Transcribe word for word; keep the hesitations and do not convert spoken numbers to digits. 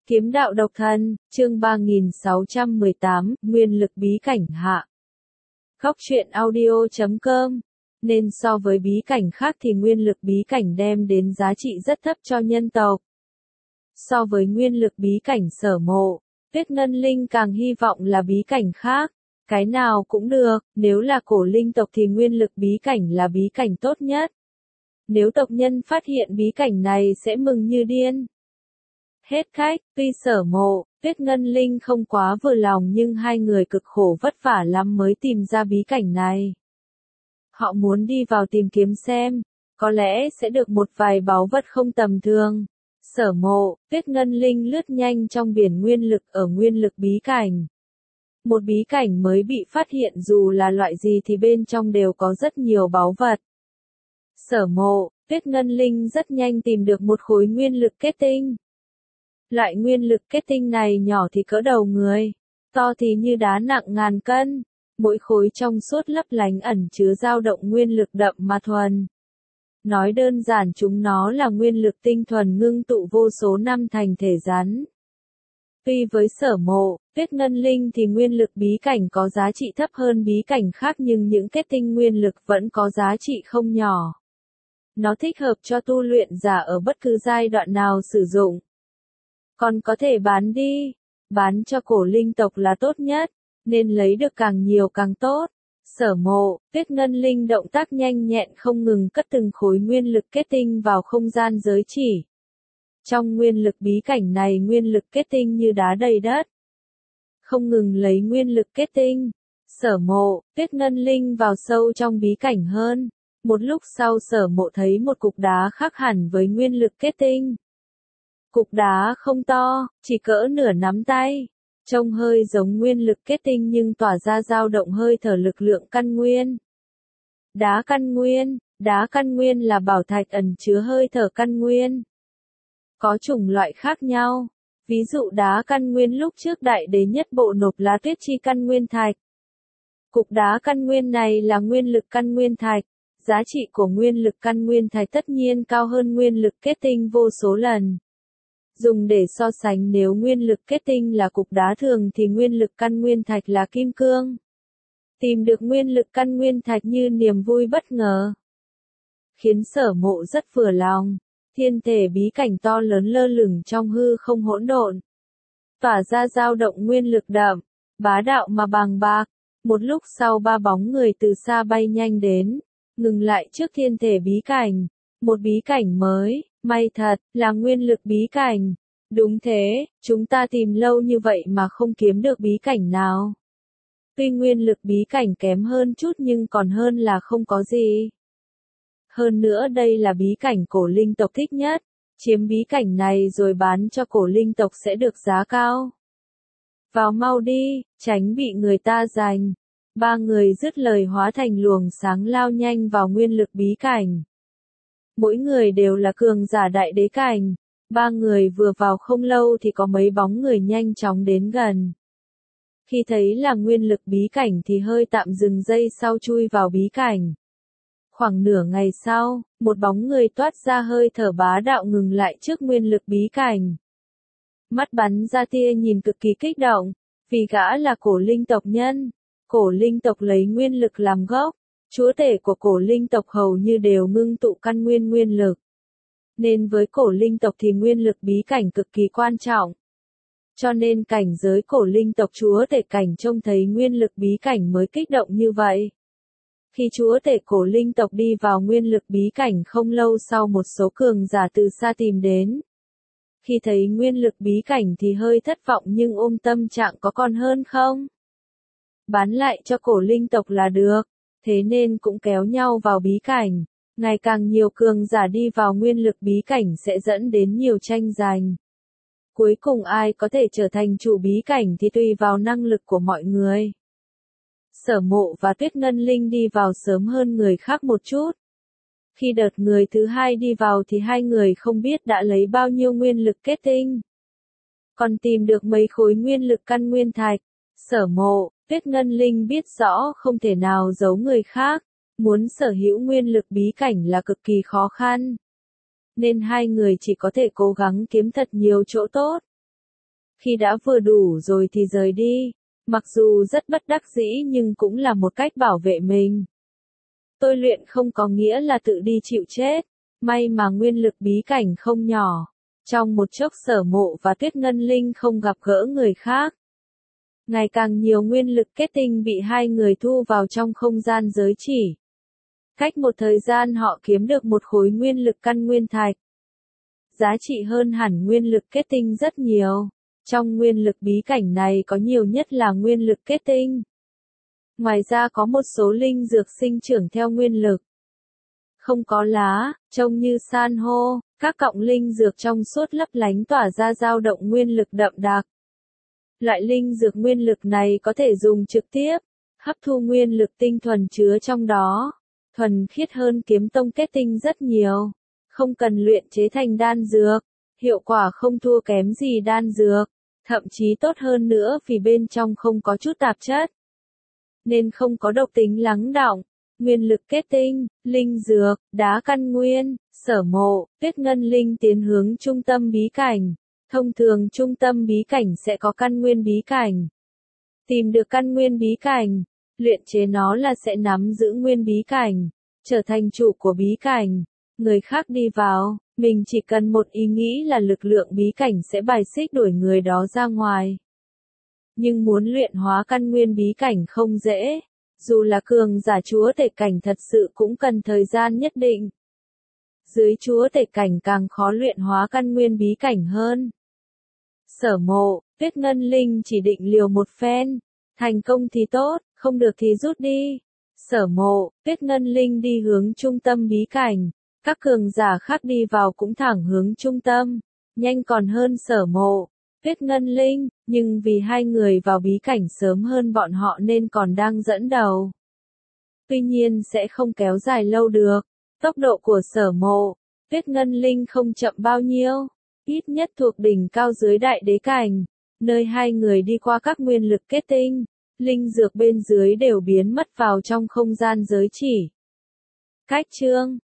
Kiếm đạo độc thân, chương ba nghìn sáu trăm mười tám, Nguyên lực bí cảnh hạ. Góc truyện audio chấm com. Nên so với bí cảnh khác thì nguyên lực bí cảnh đem đến giá trị rất thấp cho nhân tộc. So với nguyên lực bí cảnh Sở Mộ, Tuyết Ngân Linh càng hy vọng là bí cảnh khác. Cái nào cũng được, nếu là cổ linh tộc thì nguyên lực bí cảnh là bí cảnh tốt nhất. Nếu tộc nhân phát hiện bí cảnh này sẽ mừng như điên. Hết khách, tuy Sở Mộ, Tuyết Ngân Linh không quá vừa lòng nhưng hai người cực khổ vất vả lắm mới tìm ra bí cảnh này. Họ muốn đi vào tìm kiếm xem, có lẽ sẽ được một vài báu vật không tầm thường. Sở Mộ, Tuyết Ngân Linh lướt nhanh trong biển nguyên lực ở nguyên lực bí cảnh. Một bí cảnh mới bị phát hiện dù là loại gì thì bên trong đều có rất nhiều báu vật. Sở Mộ, Tuyết Ngân Linh rất nhanh tìm được một khối nguyên lực kết tinh. Loại nguyên lực kết tinh này nhỏ thì cỡ đầu người, to thì như đá nặng ngàn cân, mỗi khối trong suốt lấp lánh ẩn chứa dao động nguyên lực đậm mà thuần. Nói đơn giản chúng nó là nguyên lực tinh thuần ngưng tụ vô số năm thành thể rắn. Tuy với Sở Mộ, Tuyết Ngân Linh thì nguyên lực bí cảnh có giá trị thấp hơn bí cảnh khác nhưng những kết tinh nguyên lực vẫn có giá trị không nhỏ. Nó thích hợp cho tu luyện giả ở bất cứ giai đoạn nào sử dụng. Còn có thể bán đi, bán cho cổ linh tộc là tốt nhất, nên lấy được càng nhiều càng tốt. Sở Mộ, Tuyết Ngân Linh động tác nhanh nhẹn không ngừng cất từng khối nguyên lực kết tinh vào không gian giới chỉ. Trong nguyên lực bí cảnh này nguyên lực kết tinh như đá đầy đất. Không ngừng lấy nguyên lực kết tinh. Sở Mộ, Tuyết Ngân Linh vào sâu trong bí cảnh hơn. Một lúc sau Sở Mộ thấy một cục đá khác hẳn với nguyên lực kết tinh. Cục đá không to, chỉ cỡ nửa nắm tay. Trông hơi giống nguyên lực kết tinh nhưng tỏa ra dao động hơi thở lực lượng căn nguyên. Đá căn nguyên, đá căn nguyên là bảo thạch ẩn chứa hơi thở căn nguyên. Có chủng loại khác nhau, ví dụ đá căn nguyên lúc trước đại đế nhất bộ nộp là tuyết chi căn nguyên thạch. Cục đá căn nguyên này là nguyên lực căn nguyên thạch, giá trị của nguyên lực căn nguyên thạch tất nhiên cao hơn nguyên lực kết tinh vô số lần. Dùng để so sánh nếu nguyên lực kết tinh là cục đá thường thì nguyên lực căn nguyên thạch là kim cương. Tìm được nguyên lực căn nguyên thạch như niềm vui bất ngờ. Khiến Sở Mộ rất vừa lòng. Thiên thể bí cảnh to lớn lơ lửng trong hư không hỗn độn. Tỏa ra dao động nguyên lực đậm, bá đạo mà bàng bạc. Một lúc sau ba bóng người từ xa bay nhanh đến, ngừng lại trước thiên thể bí cảnh. Một bí cảnh mới, may thật, là nguyên lực bí cảnh. Đúng thế, chúng ta tìm lâu như vậy mà không kiếm được bí cảnh nào. Tuy nguyên lực bí cảnh kém hơn chút nhưng còn hơn là không có gì. Hơn nữa đây là bí cảnh cổ linh tộc thích nhất, chiếm bí cảnh này rồi bán cho cổ linh tộc sẽ được giá cao. Vào mau đi, tránh bị người ta giành. Ba người dứt lời hóa thành luồng sáng lao nhanh vào nguyên lực bí cảnh. Mỗi người đều là cường giả đại đế cảnh. Ba người vừa vào không lâu thì có mấy bóng người nhanh chóng đến gần. Khi thấy là nguyên lực bí cảnh thì hơi tạm dừng giây sau chui vào bí cảnh. Khoảng nửa ngày sau, một bóng người toát ra hơi thở bá đạo ngừng lại trước nguyên lực bí cảnh. Mắt bắn ra tia nhìn cực kỳ kích động, vì gã là cổ linh tộc nhân. Cổ linh tộc lấy nguyên lực làm gốc, chúa tể của cổ linh tộc hầu như đều ngưng tụ căn nguyên nguyên lực. Nên với cổ linh tộc thì nguyên lực bí cảnh cực kỳ quan trọng. Cho nên cảnh giới cổ linh tộc chúa tể cảnh trông thấy nguyên lực bí cảnh mới kích động như vậy. Khi chúa tể cổ linh tộc đi vào nguyên lực bí cảnh không lâu sau một số cường giả từ xa tìm đến. Khi thấy nguyên lực bí cảnh thì hơi thất vọng nhưng ôm tâm trạng có còn hơn không? Bán lại cho cổ linh tộc là được, thế nên cũng kéo nhau vào bí cảnh. Ngày càng nhiều cường giả đi vào nguyên lực bí cảnh sẽ dẫn đến nhiều tranh giành. Cuối cùng ai có thể trở thành chủ bí cảnh thì tùy vào năng lực của mọi người. Sở Mộ và Tuyết Ngân Linh đi vào sớm hơn người khác một chút. Khi đợt người thứ hai đi vào thì hai người không biết đã lấy bao nhiêu nguyên lực kết tinh. Còn tìm được mấy khối nguyên lực căn nguyên thạch. Sở Mộ, Tuyết Ngân Linh biết rõ không thể nào giấu người khác. Muốn sở hữu nguyên lực bí cảnh là cực kỳ khó khăn. Nên hai người chỉ có thể cố gắng kiếm thật nhiều chỗ tốt. Khi đã vừa đủ rồi thì rời đi. Mặc dù rất bất đắc dĩ nhưng cũng là một cách bảo vệ mình. Tôi luyện không có nghĩa là tự đi chịu chết. May mà nguyên lực bí cảnh không nhỏ. Trong một chốc Sở Mộ và Tuyết Ngân Linh không gặp gỡ người khác. Ngày càng nhiều nguyên lực kết tinh bị hai người thu vào trong không gian giới chỉ. Cách một thời gian họ kiếm được một khối nguyên lực căn nguyên thạch. Giá trị hơn hẳn nguyên lực kết tinh rất nhiều. Trong nguyên lực bí cảnh này có nhiều nhất là nguyên lực kết tinh. Ngoài ra có một số linh dược sinh trưởng theo nguyên lực. Không có lá, trông như san hô, các cọng linh dược trong suốt lấp lánh tỏa ra dao động nguyên lực đậm đặc. Loại linh dược nguyên lực này có thể dùng trực tiếp, hấp thu nguyên lực tinh thuần chứa trong đó. Thuần khiết hơn kiếm tông kết tinh rất nhiều. Không cần luyện chế thành đan dược. Hiệu quả không thua kém gì đan dược. Thậm chí tốt hơn nữa vì bên trong không có chút tạp chất. Nên không có độc tính lắng đọng. Nguyên lực kết tinh, linh dược, đá căn nguyên, Sở Mộ, Tuyết Ngân Linh tiến hướng trung tâm bí cảnh. Thông thường trung tâm bí cảnh sẽ có căn nguyên bí cảnh. Tìm được căn nguyên bí cảnh, luyện chế nó là sẽ nắm giữ nguyên bí cảnh, trở thành chủ của bí cảnh. Người khác đi vào, mình chỉ cần một ý nghĩ là lực lượng bí cảnh sẽ bài xích đuổi người đó ra ngoài. Nhưng muốn luyện hóa căn nguyên bí cảnh không dễ. Dù là cường giả chúa tể cảnh thật sự cũng cần thời gian nhất định. Dưới chúa tể cảnh càng khó luyện hóa căn nguyên bí cảnh hơn. Sở Mộ, Tuyết Ngân Linh chỉ định liều một phen. Thành công thì tốt, không được thì rút đi. Sở Mộ, Tuyết Ngân Linh đi hướng trung tâm bí cảnh. Các cường giả khác đi vào cũng thẳng hướng trung tâm. Nhanh còn hơn Sở Mộ, Tuyết Ngân Linh, nhưng vì hai người vào bí cảnh sớm hơn bọn họ nên còn đang dẫn đầu. Tuy nhiên sẽ không kéo dài lâu được. Tốc độ của Sở Mộ, Tuyết Ngân Linh không chậm bao nhiêu. Ít nhất thuộc đỉnh cao dưới đại đế cảnh. Nơi hai người đi qua các nguyên lực kết tinh. Linh dược bên dưới đều biến mất vào trong không gian giới chỉ. Cách chương